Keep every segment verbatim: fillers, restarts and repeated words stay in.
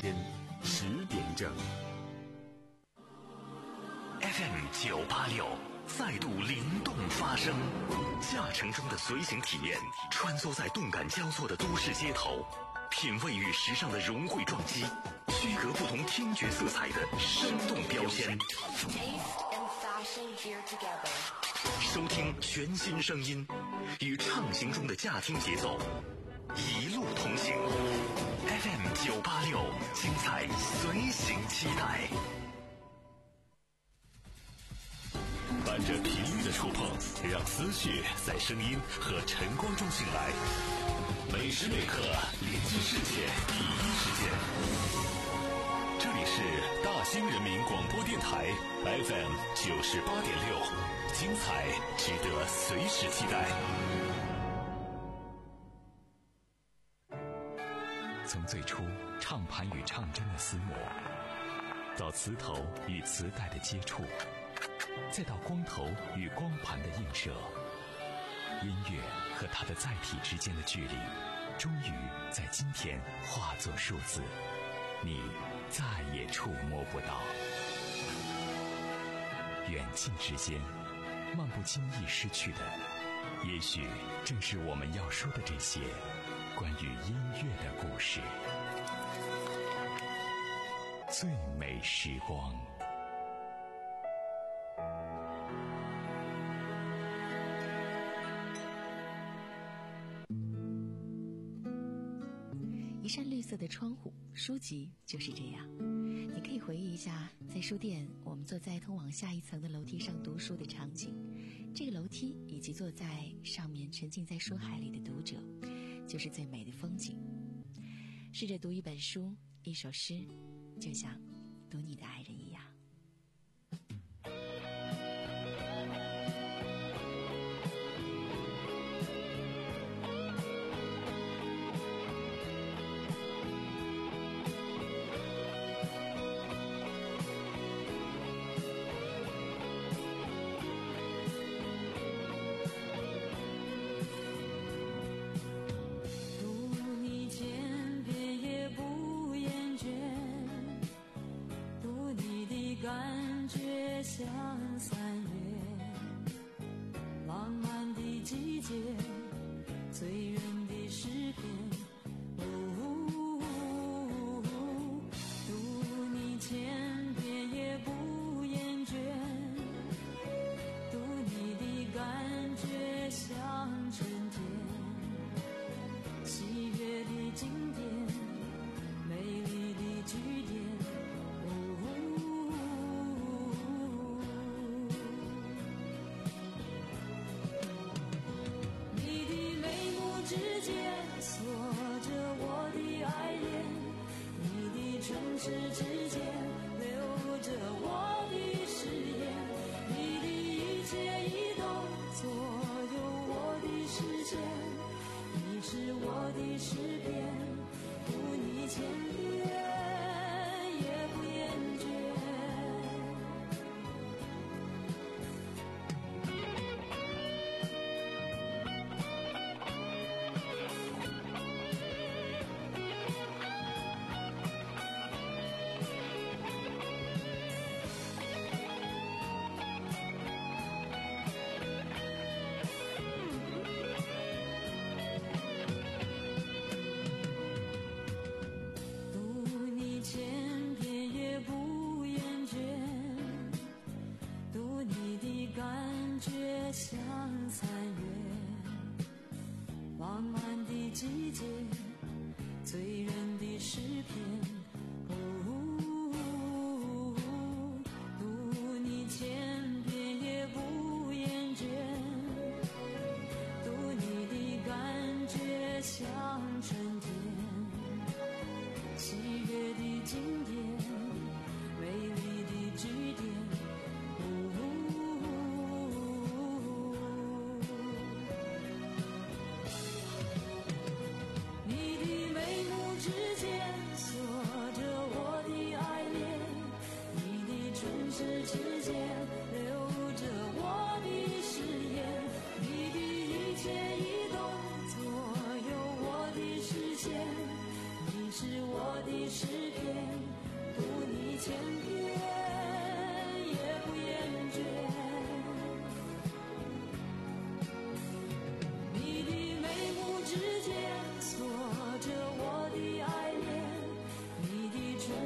天十点整。 F M 九八六再度灵动发声，驾乘中的随行体验，穿梭在动感交错的都市街头，品味与时尚的融汇撞击，区隔不同听觉色彩的生动标签。收听全新声音，与畅行中的驾听节奏一路同行。F M 九八六，精彩随行期待。伴着频率的触碰，让思绪在声音和晨光中醒来。每时每刻连接世界第一时间。这里是大兴人民广播电台 F M 九十八点六，精彩值得随时期待。从最初唱盘与唱针的厮磨，到磁头与磁带的接触，再到光头与光盘的映射，音乐和它的载体之间的距离，终于在今天化作数字，你再也触摸不到。远近之间，漫不经意失去的，也许正是我们要说的这些关于音乐的故事。最美时光。 一扇绿色的窗户，书籍就是这样。你可以回忆一下，在书店我们坐在通往下一层的楼梯上读书的场景，这个楼梯以及坐在上面沉浸在书海里的读者，就是最美的风景。试着读一本书，一首诗，就像读你的爱人一样。 感觉像三月浪漫的季节，醉人的诗篇，哦，读你千遍也不厌倦，读你的感觉像春天，喜悦的经典，美丽的句点，锁着我的爱恋，你的唇齿之间留着我的誓言，你的一切移动左右我的视线，你是我的诗篇，读你千遍也不厌倦。像三月浪漫的季节，醉人的诗篇，哦，读你千遍也不厌倦，读你的感觉像春天，喜悦的经典，美丽的句点，之间留着我的誓言，你的一切移动左右我的视线，你是我的诗篇，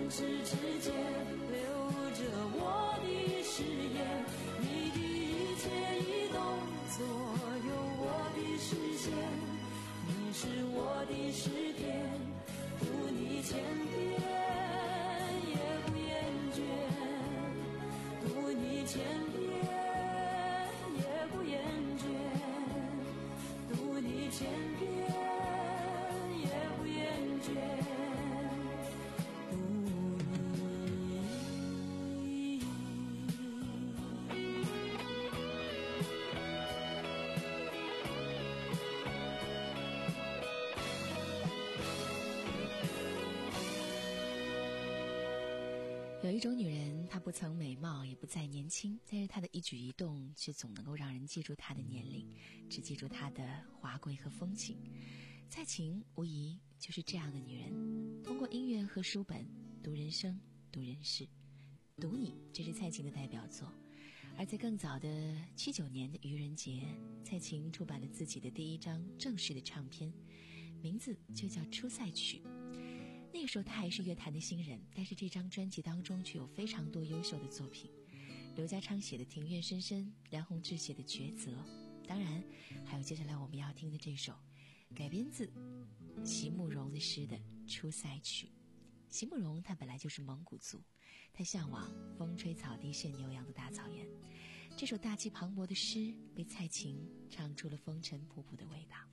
城市之间留着我的誓言，你的一切移动左右我的视线，你是我的诗篇，读你千遍也不厌倦，读你千遍也不厌倦，读你千遍也不厌倦。 有一种女人，她不曾美貌，也不再年轻，但是她的一举一动却总能够让人记住她的年龄，只记住她的华贵和风情。蔡琴无疑就是这样的女人，通过音乐和书本读人生，读人世。读你，这是蔡琴的代表作。而在更早的七九年的愚人节，蔡琴出版了自己的第一张正式的唱片，名字就叫《出塞曲》。那个时候他还是乐坛的新人，但是这张专辑当中却有非常多优秀的作品，刘家昌写的《庭院深深》，梁鸿志写的《抉择》，当然还有接下来我们要听的这首改编自席慕容的诗的《出塞曲》。席慕容他本来就是蒙古族，他向往风吹草低见牛羊的大草原，这首大气磅礴的诗被蔡琴唱出了风尘仆仆的味道。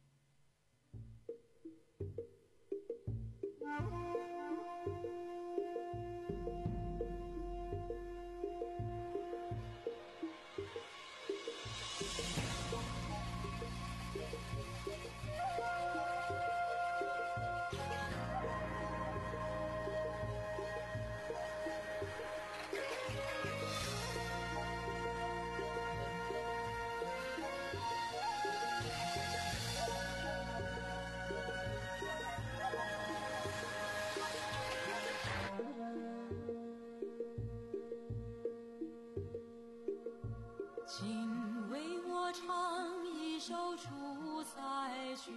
请为我唱一首出塞曲，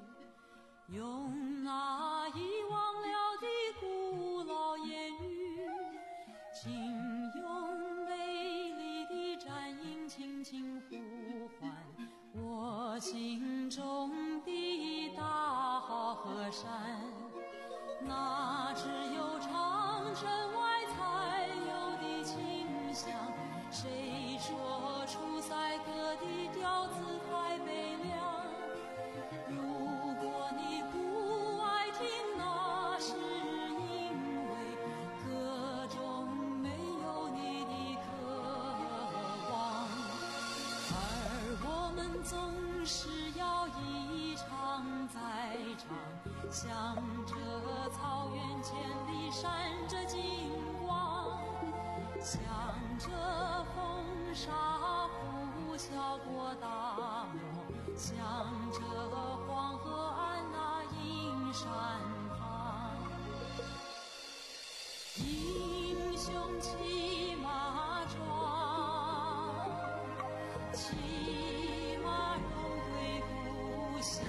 用那遗忘了的古老言语，请用美丽的战音轻轻呼唤我心中的大河山，那只有长城外才有的清香，谁说出塞歌的调子太悲凉？如果你不爱听，那是因为歌中没有你的渴望，而我们总是要一唱再唱，向着草原千里闪着金光，向着风沙呼啸过大漠，向着黄河岸那阴山旁，英雄骑马壮，骑马荣归故乡。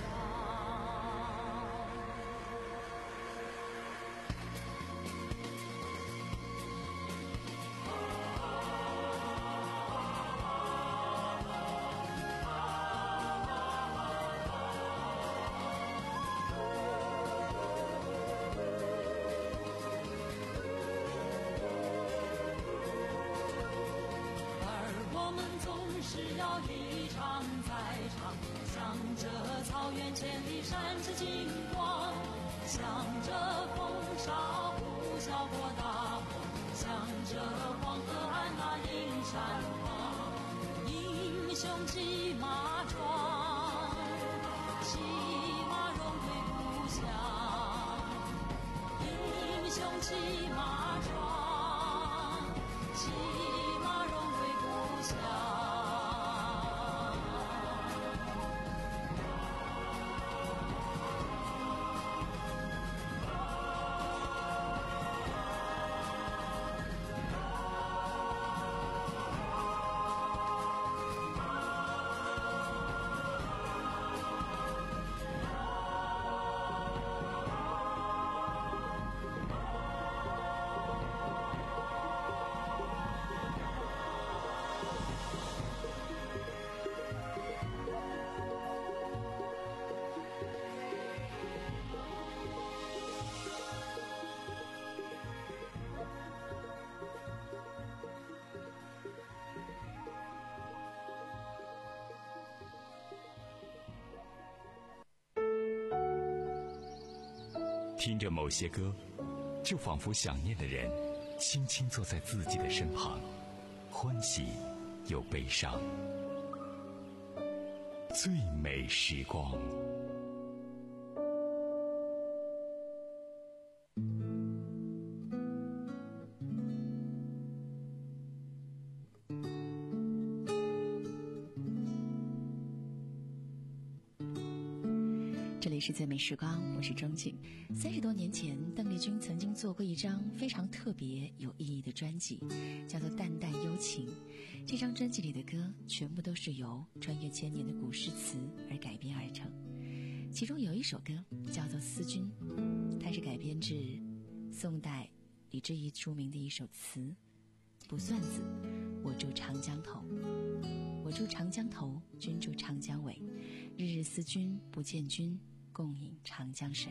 是要一唱再唱，向着草原千里闪着金光，向着风沙呼啸过大漠，向着黄河岸那阴山旁，英雄骑马壮，骑马荣归故乡，英雄骑马壮，骑马荣归故乡。 听着某些歌，就仿佛想念的人轻轻坐在自己的身旁，欢喜又悲伤。最美时光。 这里是最美时光，我是钟景。三十多年前，邓丽君曾经做过一张非常特别有意义的专辑，叫做《淡淡幽情》。这张专辑里的歌全部都是由穿越千年的古诗词而改编而成，其中有一首歌叫做《思君》，它是改编自宋代李之仪著名的一首词：卜算子，我住长江头，我住长江头，君住长江尾，日日思君不见君，共饮长江水。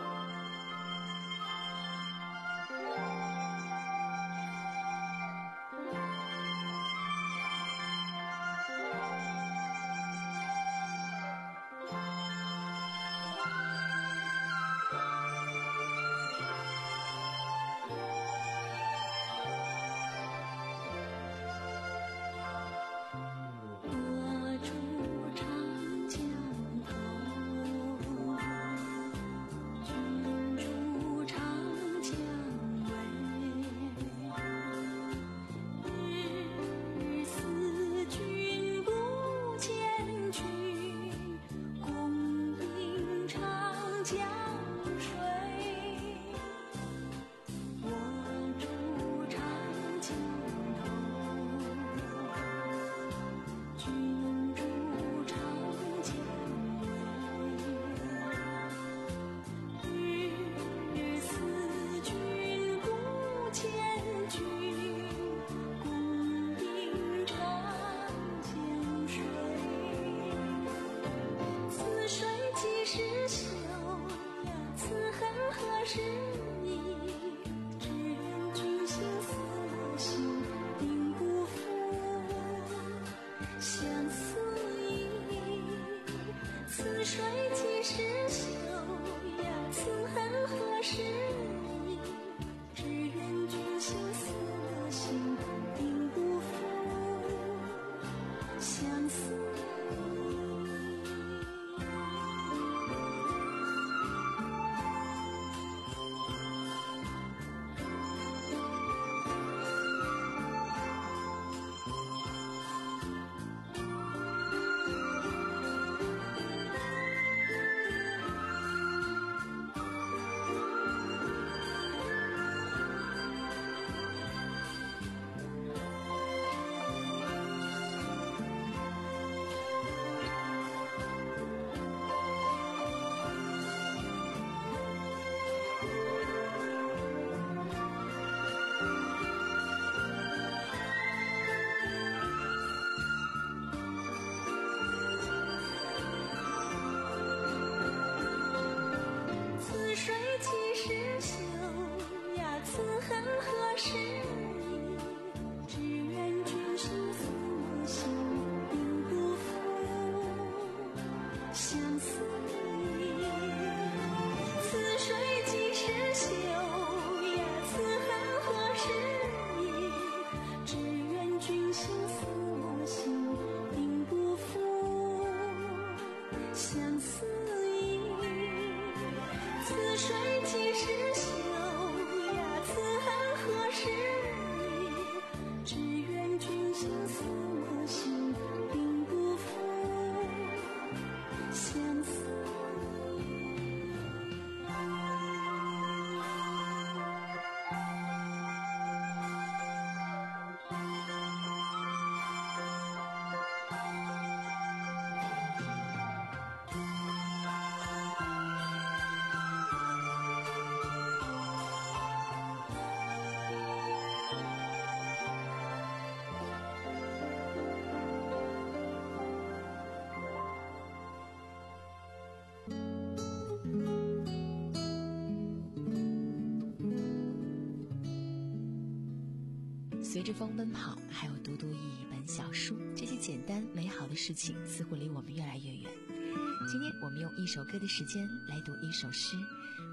随着风奔跑，还有读读一本小书，这些简单美好的事情似乎离我们越来越远。今天我们用一首歌的时间来读一首诗，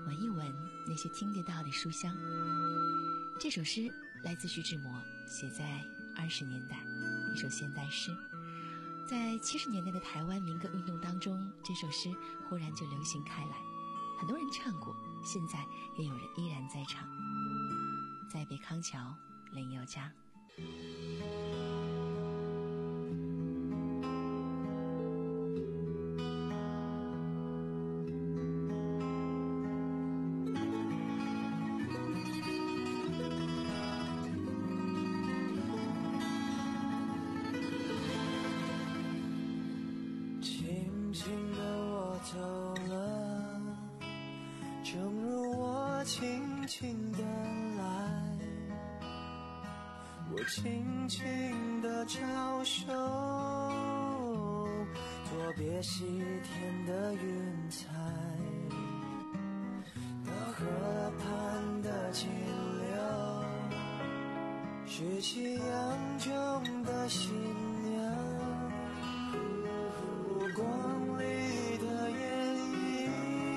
闻一闻那些听得到的书香。这首诗来自徐志摩，写在二十年代，一首现代诗。在七十年代的台湾民歌运动当中，这首诗忽然就流行开来，很多人唱过，现在也有人依然在唱。在北康桥林宥嘉。 轻轻地我走了，正如我轻轻地来，我轻轻地招手，作别西天的云彩，那河畔的清流，是夕阳中的新娘，光里的眼影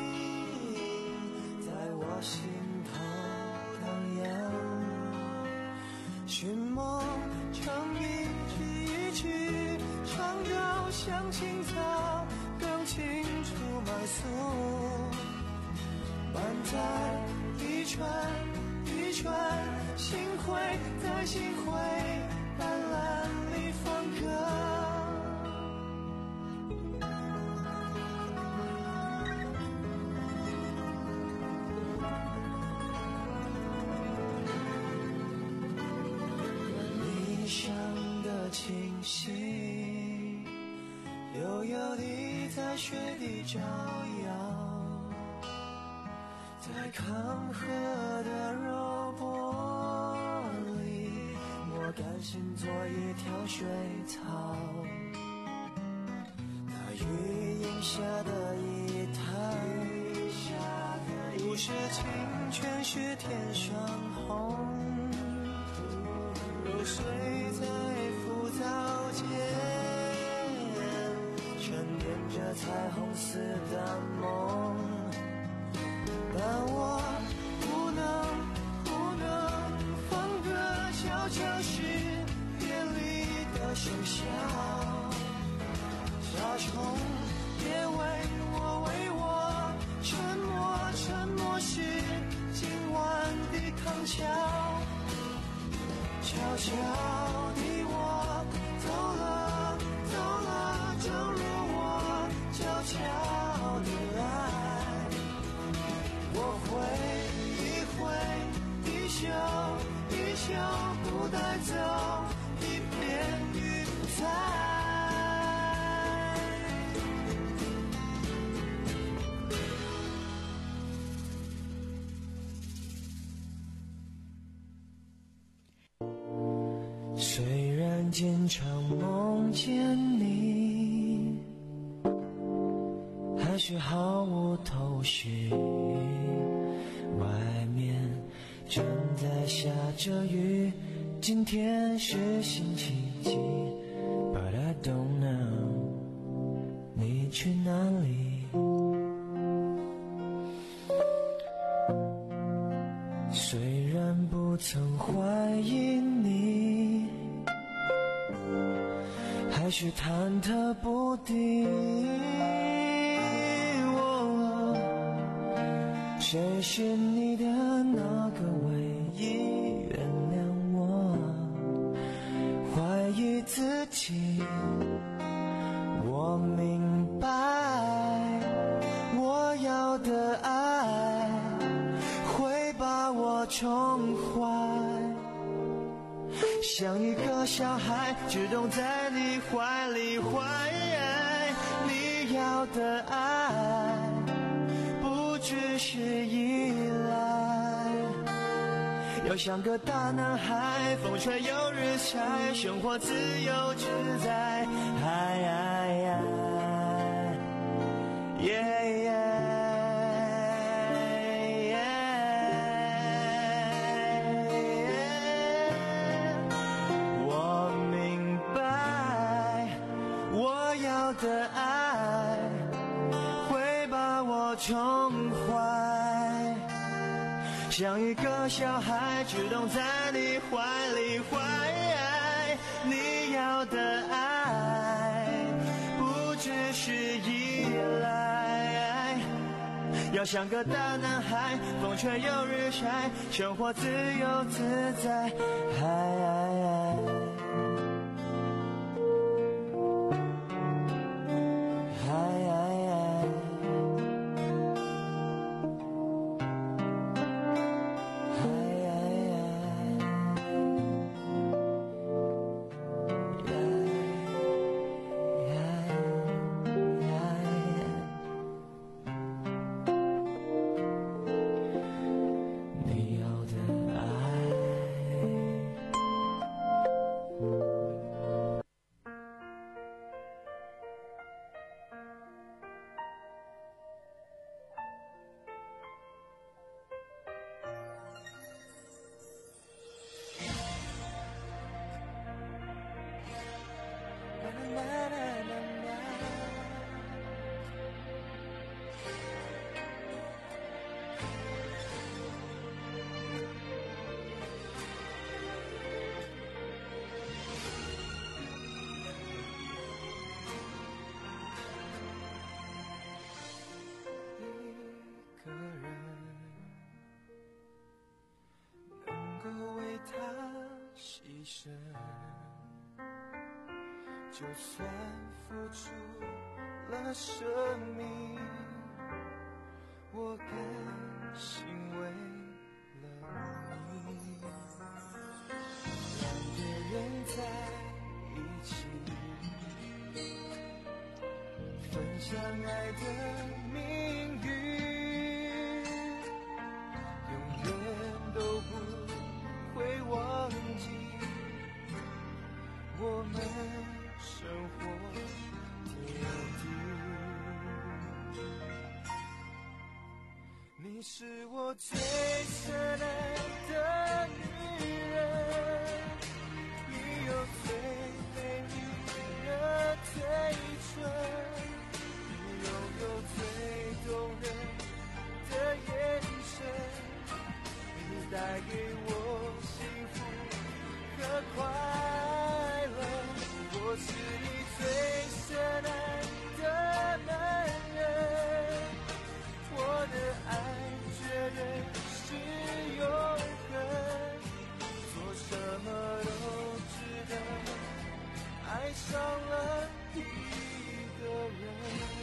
在我心头荡漾，寻梦唱一句一句，唱到像青草更清楚脉诉，满载一串一串星辉，在星辉斑斓里放歌。上的清晰，悠悠地在水底招摇，在康河的柔波里，我甘心做一条水草，那雨荫下的一滩，不是清泉是天上红，揉碎在浮藻间，沉淀着彩虹似的梦，但我不能不能放歌，悄悄是别离的笙箫，沙虫别为我为我沉默，沉默是今晚的康桥，悄悄地我走了走了，正如我悄悄的爱，我挥一挥衣袖衣袖，不带走一片云彩。虽然经常梦见你，还是毫无头绪，外面正在下着雨，今天是星期几 But I don't know 你去哪里，虽然不曾怀疑你，还是忐忑不定，哦，谁是你的那个唯一，原谅我怀疑自己，我明白我要的爱会把我宠坏，像一个小孩只懂在你怀里怀，你要的爱不只是依赖，要像个大男孩，风吹又日晒，生活自由自在，哎哎哎 yeah, yeah的爱会把我宠坏。 像一个小孩只懂在你怀里怀，你要的爱不只是依赖，要像个大男孩，风吹又日晒，生活自由自在。爱爱爱就算付出了生命，我甘心为了你。两个人在一起，分享爱的命运，永远都不会忘记我们生活点滴。你是我最深爱的女人，你有最美丽的嘴唇，你拥有最动人的眼神，你带给我幸福和快乐。我是你最深爱的男人，我的爱绝对是永恒，做什么都值得，爱上了一个人。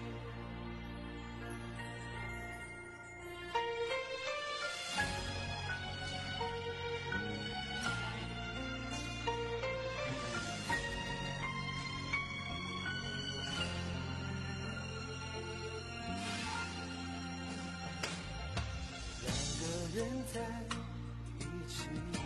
人在一起，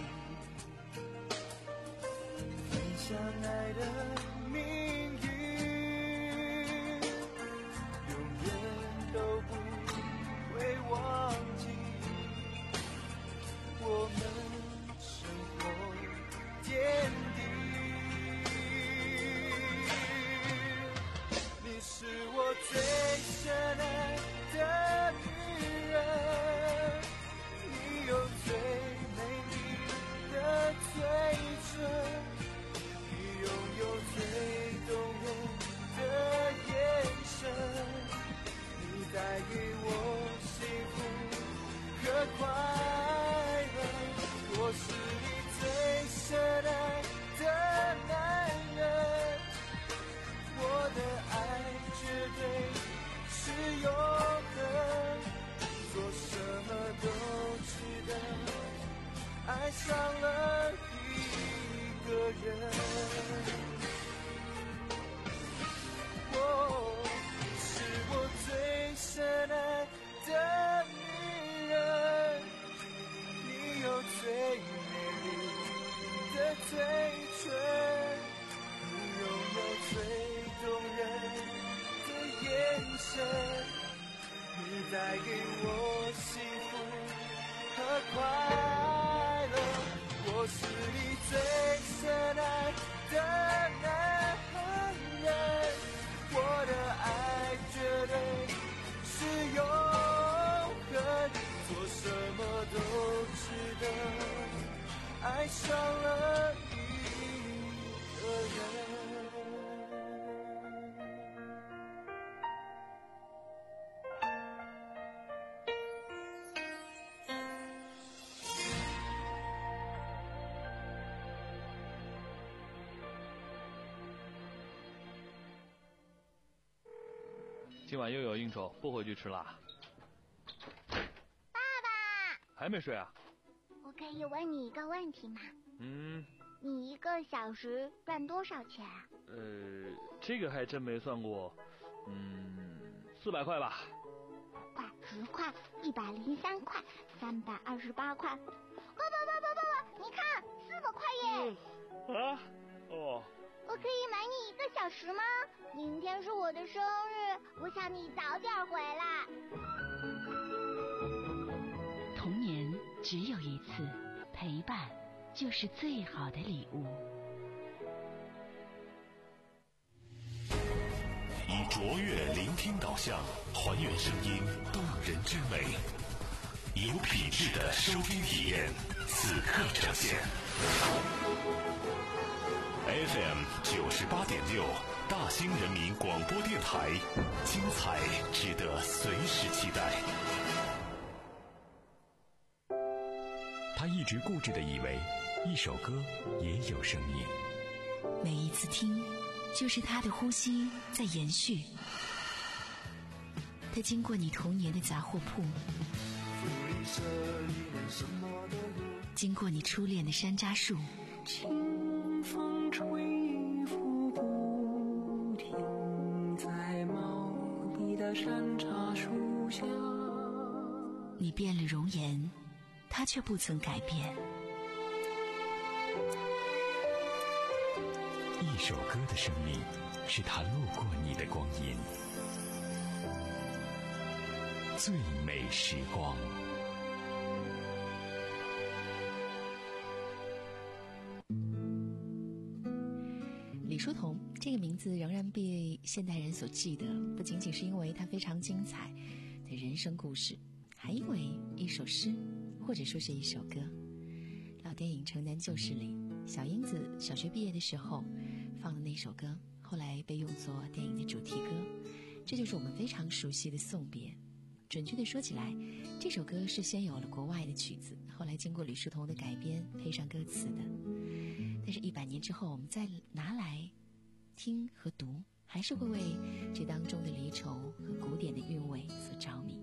分享爱的命运，永远都不会忘记我们生活点滴。你是我最深爱的女人，你有最美丽的嘴唇，你拥有最动人的眼神，你带给我幸福和快乐。我是你最深爱的男人，我的爱绝对是永恒，做什么都值得，爱上了一个人。我是我最深爱的女人，你有最美丽的嘴唇，你拥有最动人的眼神，你带给我幸福和快乐。我是你最深爱的男人，我的爱绝对是永恒，做什么都爱上了一个人。 今晚又有应酬，不回去吃啦。 爸爸， 还没睡啊？ 我可以问你一个问题吗？ 嗯。 你一个小时赚多少钱啊？ 呃，这个还真没算过。嗯，四百块吧。 块、十块、一百零三块、三百二十八块。爸爸爸爸爸爸，你看，四百块耶！ 嗯、啊？哦。 我可以买你一个小时吗？明天是我的生日，我想你早点回来。 童年只有一次，陪伴就是最好的礼物。 以卓越聆听导向，还原声音动人之美，有品质的收听体验，此刻呈现。F M 九十八点六，大兴人民广播电台，精彩值得随时期待。 他一直固执地以为，一首歌也有生命。 每一次听，就是他的呼吸在延续。他经过你童年的杂货铺，经过你初恋的山楂树， 清风吹拂不停，在茂密的山茶树下。 你变了容颜，他却不曾改变。 一首歌的生命，是他路过你的光阴。最美时光。 李叔同这个名字仍然被现代人所记得，不仅仅是因为他非常精彩的人生故事，还因为一首诗，或者说是一首歌。老电影《城南旧事》里，小英子小学毕业的时候放的那首歌，后来被用作电影的主题歌，这就是我们非常熟悉的《送别》。准确的说起来，这首歌是先有了国外的曲子，后来经过李叔同的改编配上歌词的。但是一百年之后，我们再拿来听和读，还是会为这当中的离愁和古典的韵味所着迷。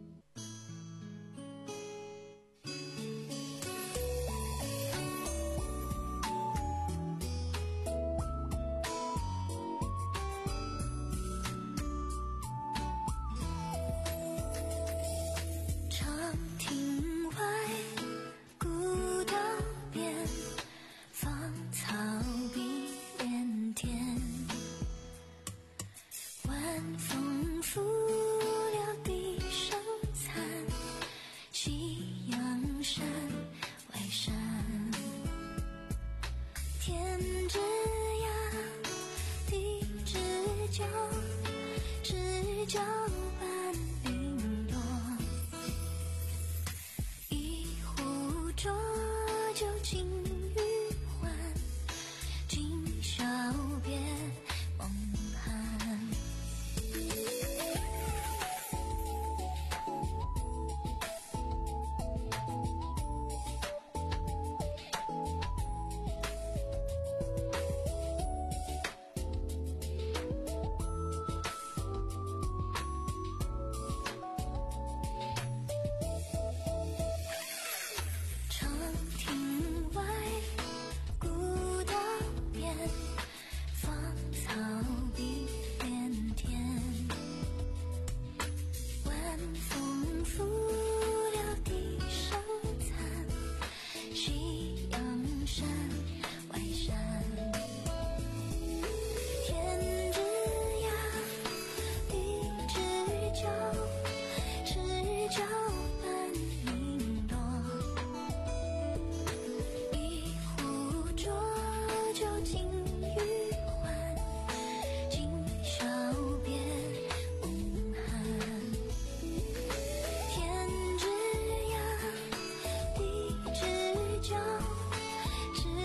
只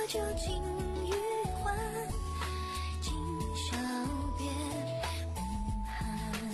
酒尽余欢，今宵别无憾。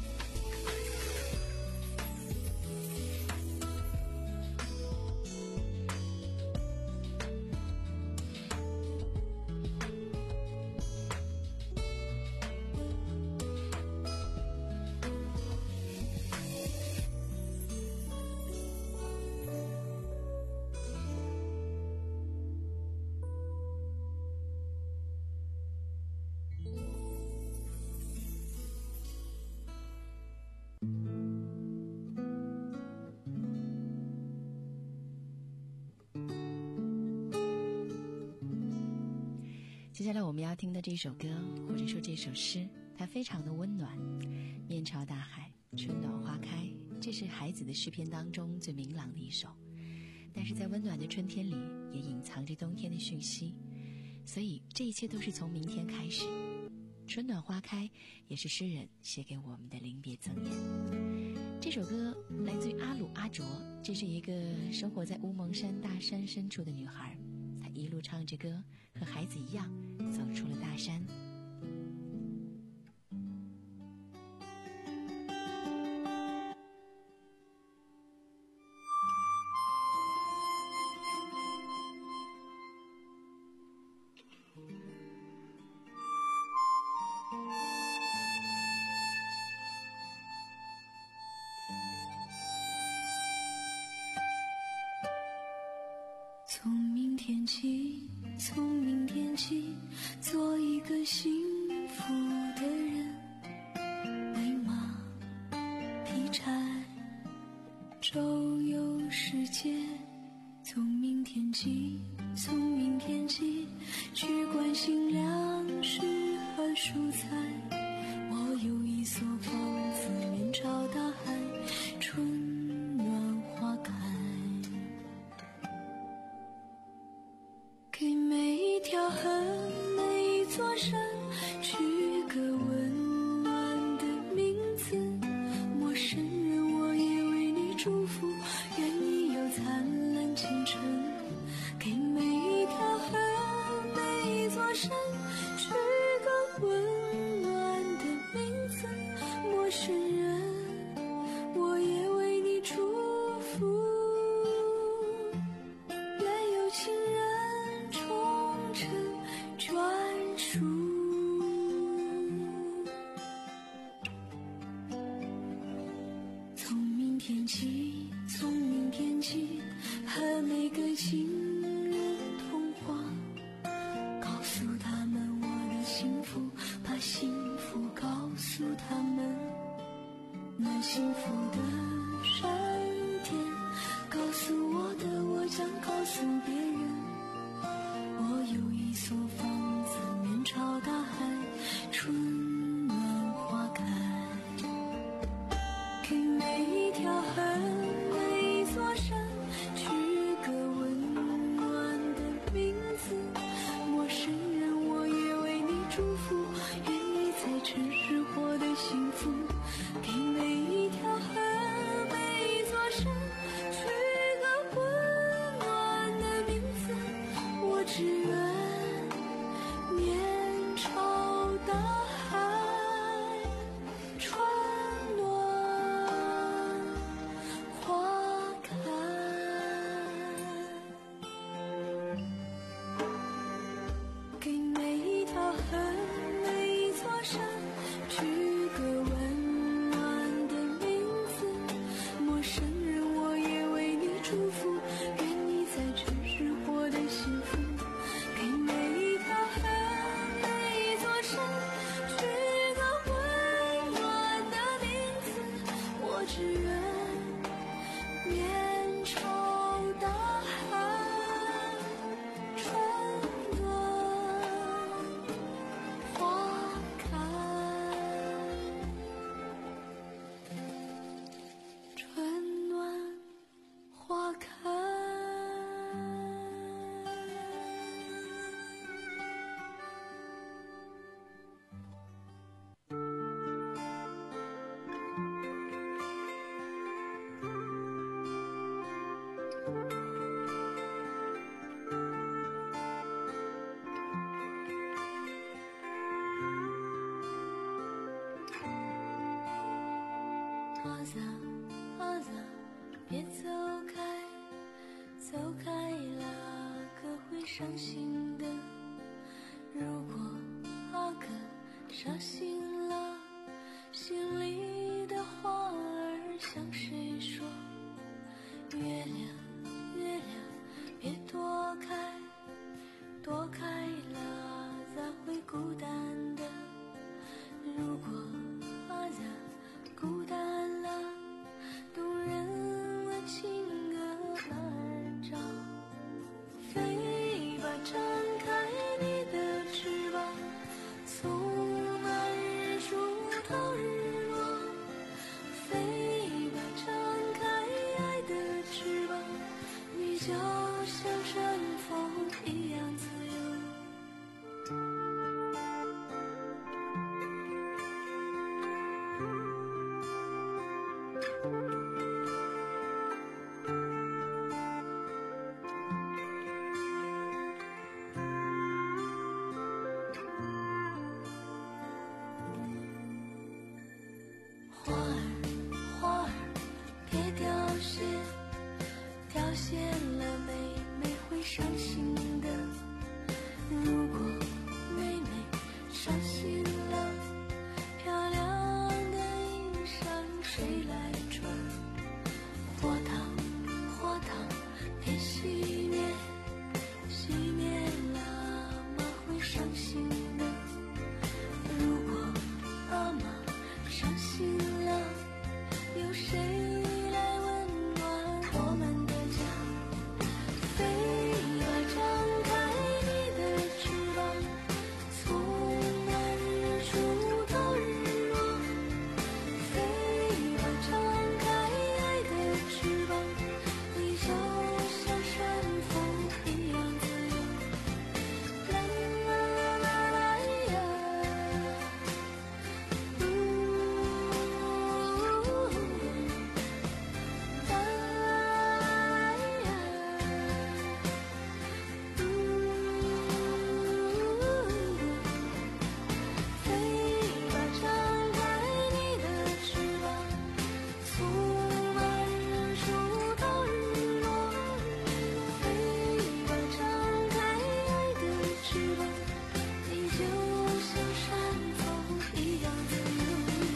接下来我们要听的这首歌，或者说这首诗，它非常的温暖。面朝大海，春暖花开，这是孩子的诗篇当中最明朗的一首。但是在温暖的春天里，也隐藏着冬天的讯息。所以这一切都是从明天开始。春暖花开，也是诗人写给我们的临别赠言。这首歌来自于阿鲁阿卓，这是一个生活在乌蒙山大山深处的女孩，她一路唱着歌，和孩子一样走出了大山。 从明天起，从明天起，做一个幸福的人，喂马劈柴，周游世界。从明天起，从明天起，去关心粮食和蔬菜。我有一所房子，面朝大海，春暖花开。给每一条河，每一座山，取个温暖的名字。陌生人，我也为你祝福，愿你有灿烂前程。给每一条河，每一座山，取个温暖的名字。陌生人，我也为你祝福，愿有情人终成专属。从明天起，从明天起，和每个情人通话，告诉他们我的幸福，把幸福告诉他们。那幸福的闪电，告诉我的，我将告诉别人。我有一所房子，面朝大海，春暖花开。给每一条河，每一座山，取个温暖的名字。陌生人，我也为你祝福，愿你在城市获得幸福。给每一条河，每一座山，取个温暖的名字。我只愿面朝大海，春暖花开。给每一条河，每一座山，取个温暖的名字。陌生人，我也阿仔阿仔别走开，走开了可会伤心的。如果阿哥伤心了，心里的话儿向谁说？月亮月亮别躲开，躲开了咋会孤单的。如果阿仔孤单了，动人的情歌哪儿找？飞吧，张开你的翅膀，从那日出到日落。飞吧，张开爱的翅膀，你就像山风一样自由。花儿花儿别凋谢，凋谢了妹妹会伤心的。如果妹妹伤心了，漂亮的衣裳谁来穿？火塘火塘别熄灭，熄灭了妈会伤心的。如果阿妈伤心了，有谁来温暖我们的家？飞吧，张开你的翅膀，从那日出到日落。飞吧，张开爱的翅膀，你就像山风一样自由。啦啦啦啦呀，呜啦呀，呜。飞吧，张开你的翅膀，从那日出到日落。飞吧，张开爱的翅膀，你就像山风一样自由。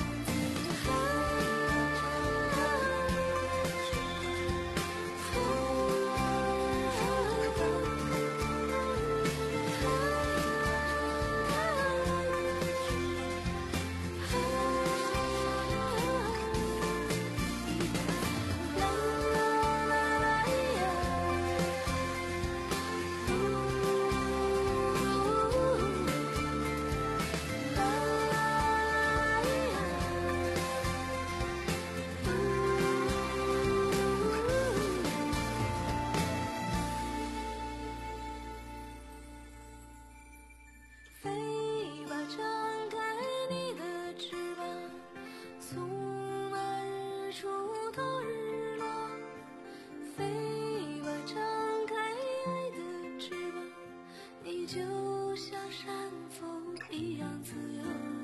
飞吧，张开你的翅膀，从那日出到日落。飞吧，张开爱的翅膀，你就像山风一样自由。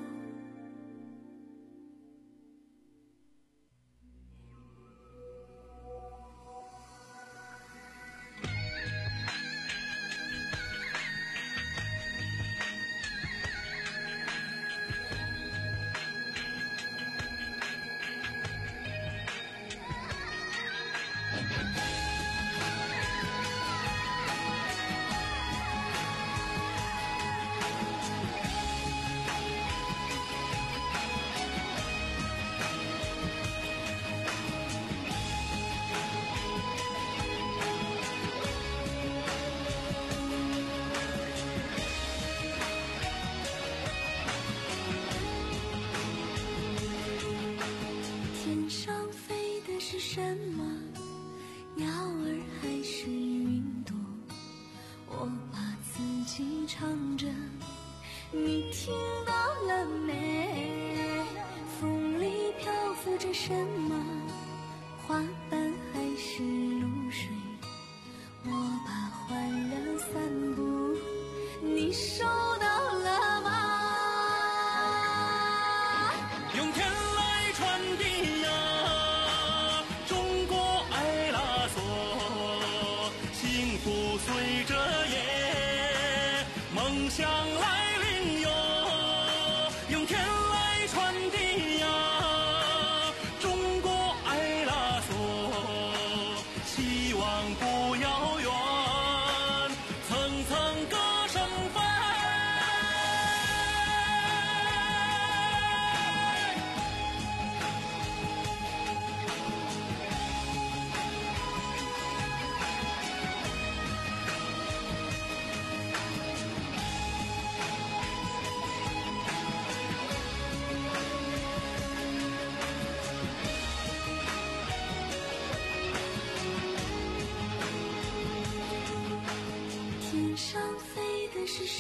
天上飞的是什么？鸟儿还是云朵？我把自己唱着，你听到了没？风里漂浮着什么？花瓣还是露水？我把欢乐散布，你收到了吗？ 用天籁传递呀。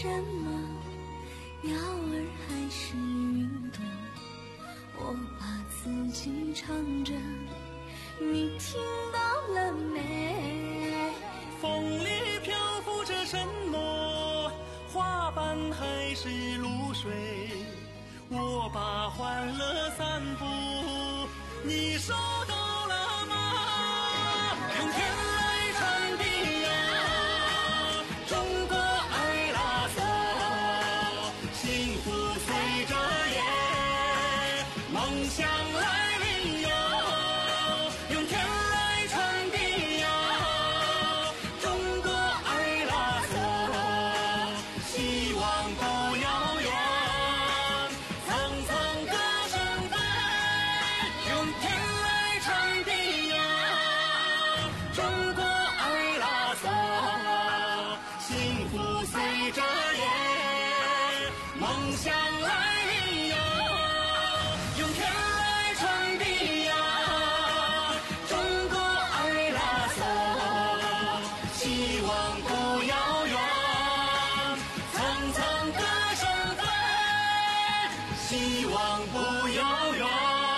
什么？鸟儿还是云朵？我把自己唱着，你听到了没？ 风里漂浮着什么？花瓣还是露水？我把欢乐散布，你收到了吗？用天来传递呀，中国爱拉索，幸福随着夜，梦想来临哟。用天来传递呀，中国爱拉索，希望不遥远。层层歌声飞，用天来传递呀，中国爱拉索，幸福随着夜，梦想来临哟。用天来传递呀，中国爱拉索，希望不遥远。层层歌声飞，希望不遥远，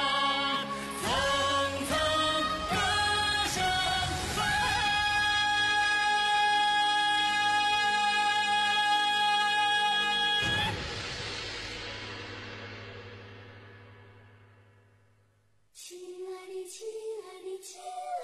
层层歌声飞。 亲爱的，亲爱的，亲爱的。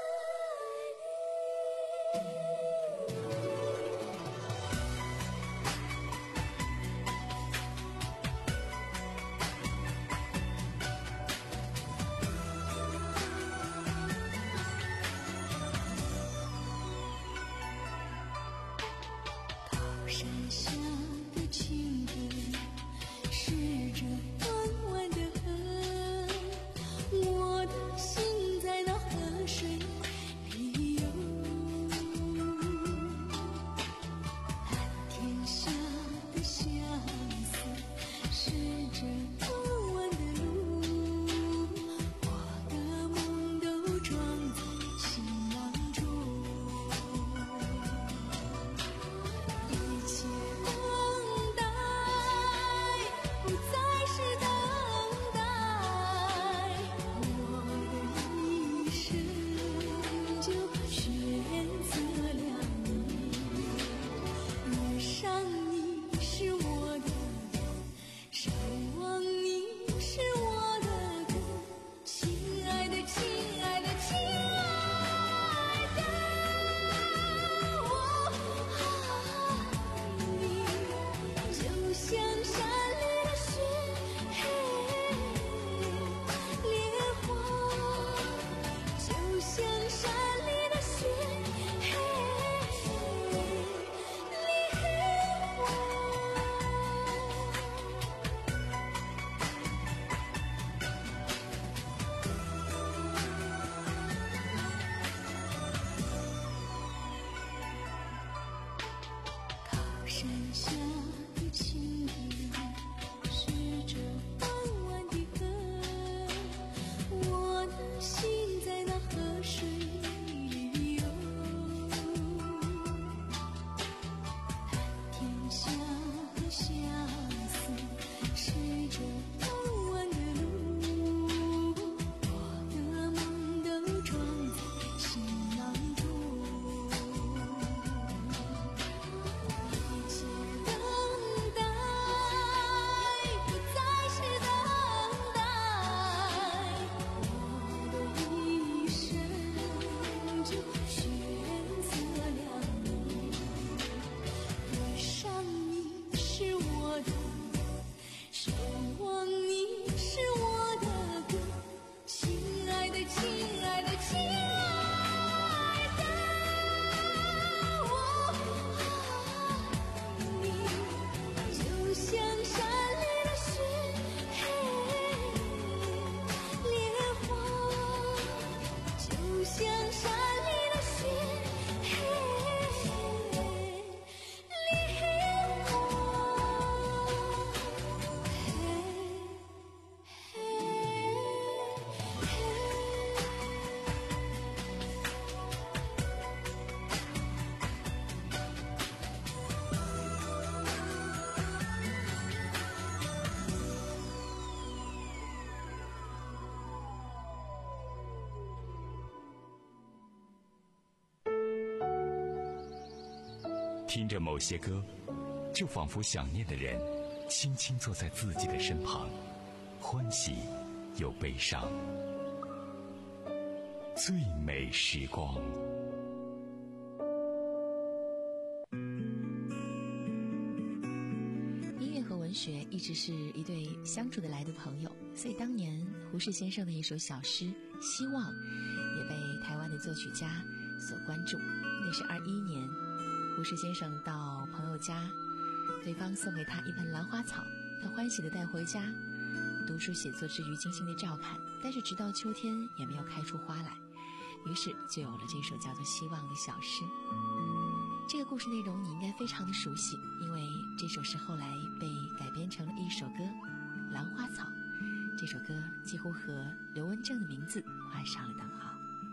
桃山下的青歌，是这弯弯的河，我的心在那河水里游。 听着某些歌，就仿佛想念的人轻轻坐在自己的身旁，欢喜又悲伤。最美时光。 音乐和文学一直是一对相处得来的朋友，所以当年胡适先生的一首小诗《希望》也被台湾的作曲家所关注。那是二一年，胡适先生到朋友家，对方送给他一盆兰花草，他欢喜地带回家，读书写作之余精心地照看，但是直到秋天也没有开出花来，于是就有了这首叫做《希望》的小诗。这个故事内容你应该非常的熟悉，因为这首诗后来被改编成了一首歌《兰花草》。这首歌几乎和刘文正的名字画上了等号。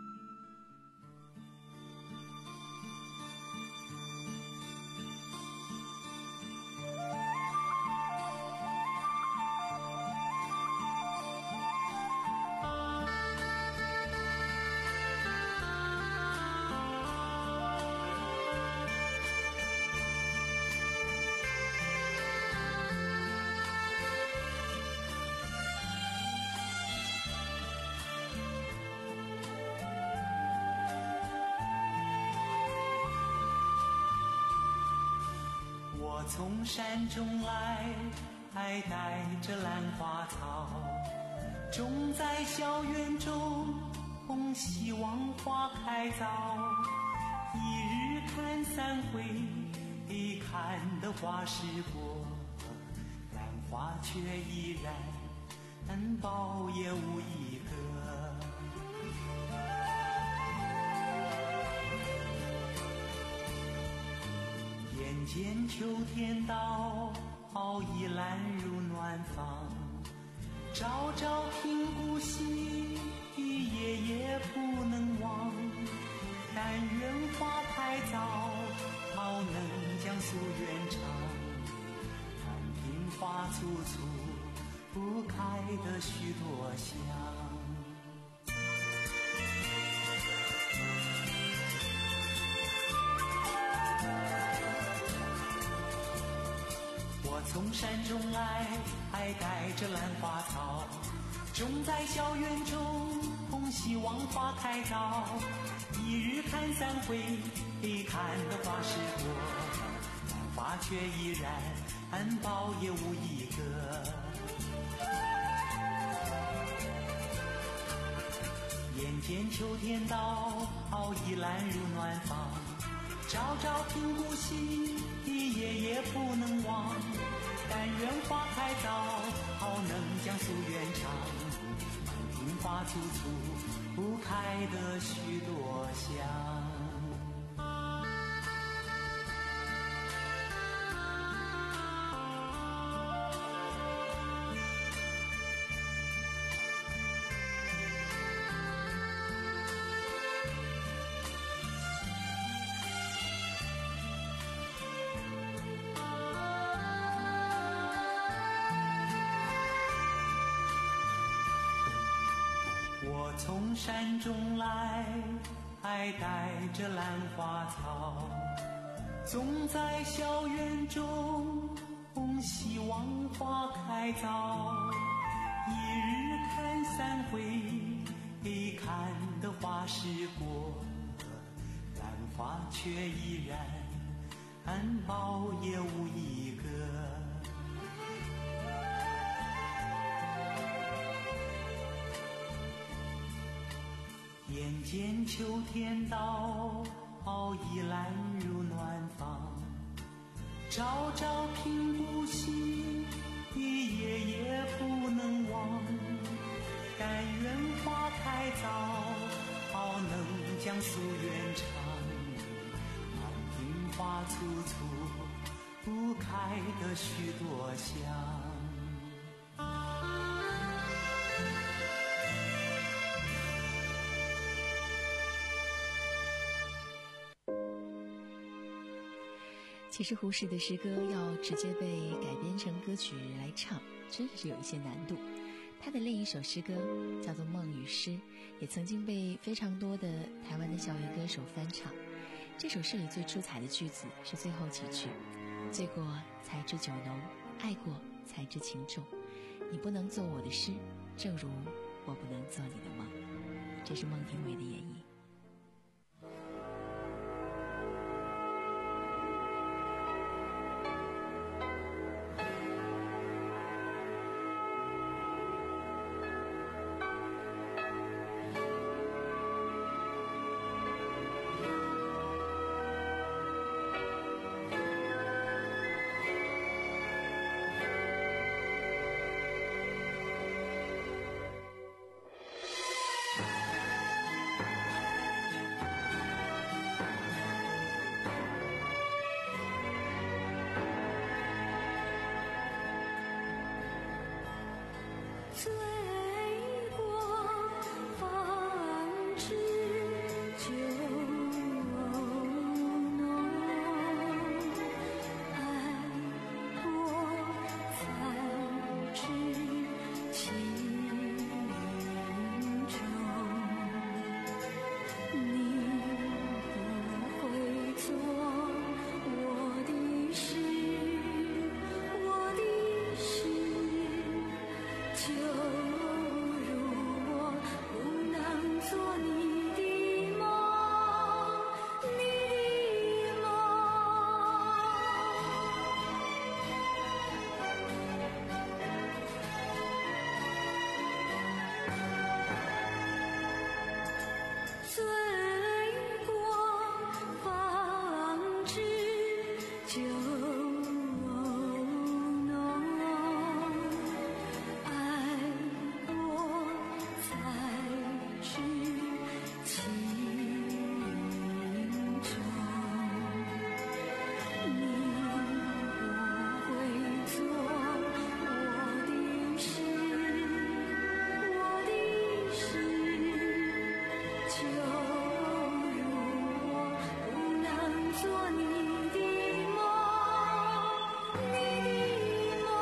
从山中来，还带着兰花草，种在小园中，希望花开早。一日看三回，看得花时过，兰花却依然苞也无一个。眼见秋天到，已懒入暖房，朝朝听故稀，夜夜不能忘。但愿花开早，好能将夙愿偿。看庭花簇簇，不开的许多香。从山中来，还带着兰花草，种在小园中，希望花开早。一日看三回，看得花时过，兰花却依然苞也无一个。眼见秋天到，已懒入暖房，朝朝听故稀，夜夜不能忘。但愿花开早，好能将夙愿偿。满庭花簇簇，不开的许多香。从山中来，还带着兰花草，种在小园中，希望花开早。一日看三回，看得花时过，兰花却依然苞也无一个。眼见秋天到，已懒入暖房，朝朝听故稀，夜夜不能忘。但愿花开早，好能将夙愿偿。满庭花簇簇，不开的许多香。 其实胡适的诗歌要直接被改编成歌曲来唱，真是有一些难度。他的另一首诗歌叫做《梦与诗》，也曾经被非常多的台湾的校园歌手翻唱。 这首诗里最出彩的句子是最后几句：醉过才知酒浓，爱过才知情重。你不能做我的诗，正如我不能做你的梦。这是孟庭苇的演绎。 醉过方知酒浓，爱过才知情重。你不会做我的诗，我的诗就如我不能做你的梦，你的梦。醉过方知酒浓，爱过才知情重。你不会做我的诗，我的诗就如我不能做你的梦，你的梦。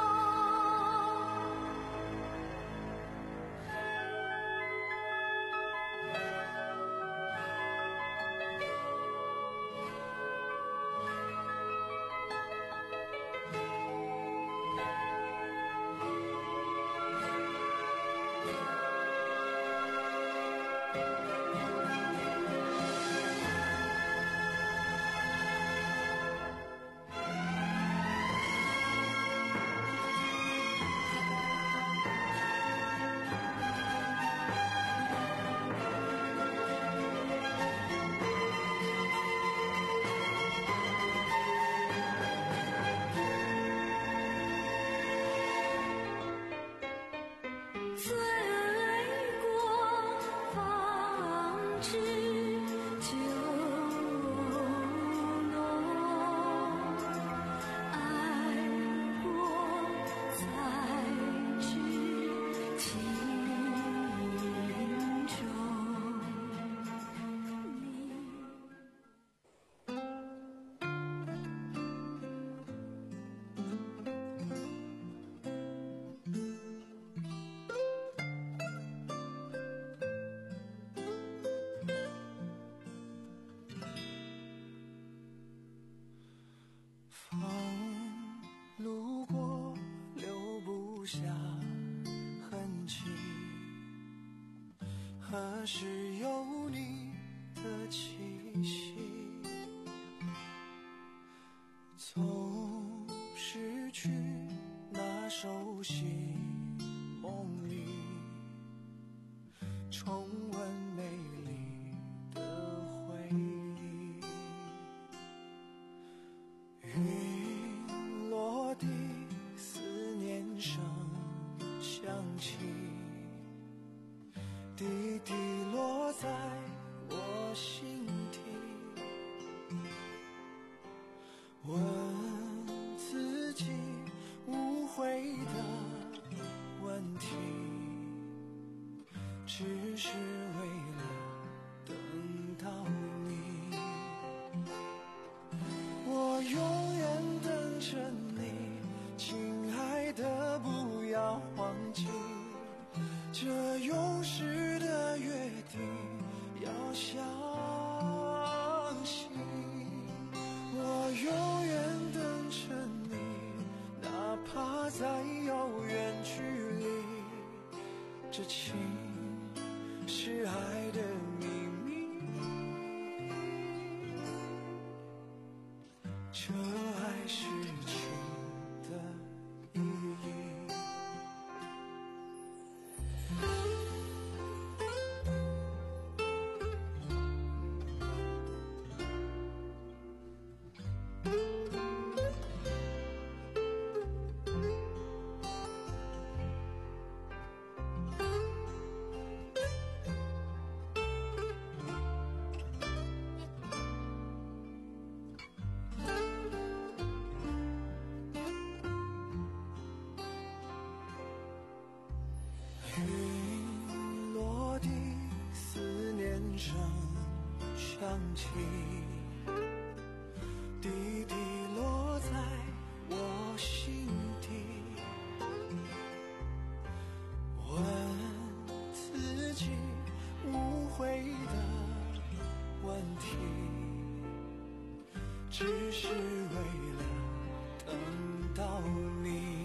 醉过方知酒浓，爱过才知情重。 风路过，留不下痕迹。何时有你的气息？从失去那熟悉梦里，重温美丽的回忆。云落地，思念声响起，滴滴落在我心底。问自己无悔的问题，只是为了等到你。我永远等着你，亲爱的，不要忘记这永世的约定，要相信。 情是爱的秘密，这爱是情的意义。云落地，思念声响起，滴滴落在我心底。问自己无悔的问题，只是为了等到你。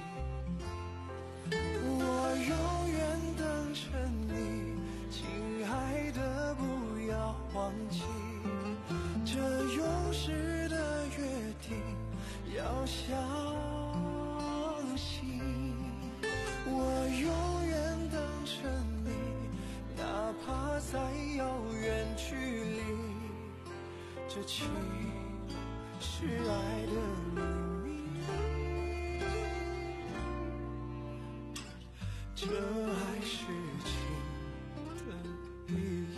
我永远等着你，亲爱的，不要忘记这永世的约定，要相信。我永远等着你，哪怕再遥远距离，这情是爱的秘密。这爱是情的意义。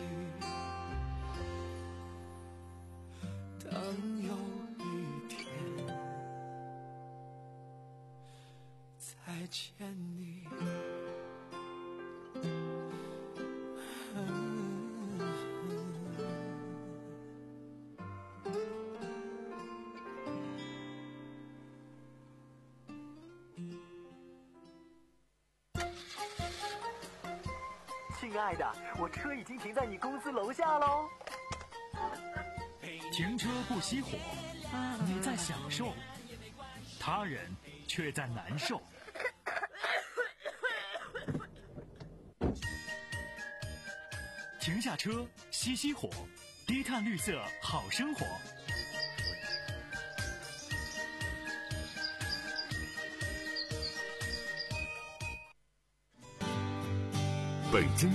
当有一天再见你， 亲爱的，我车已经停在你公司楼下喽。 停车不熄火，你在享受，他人却在难受。停下车，熄熄火，低碳绿色好生活。 北京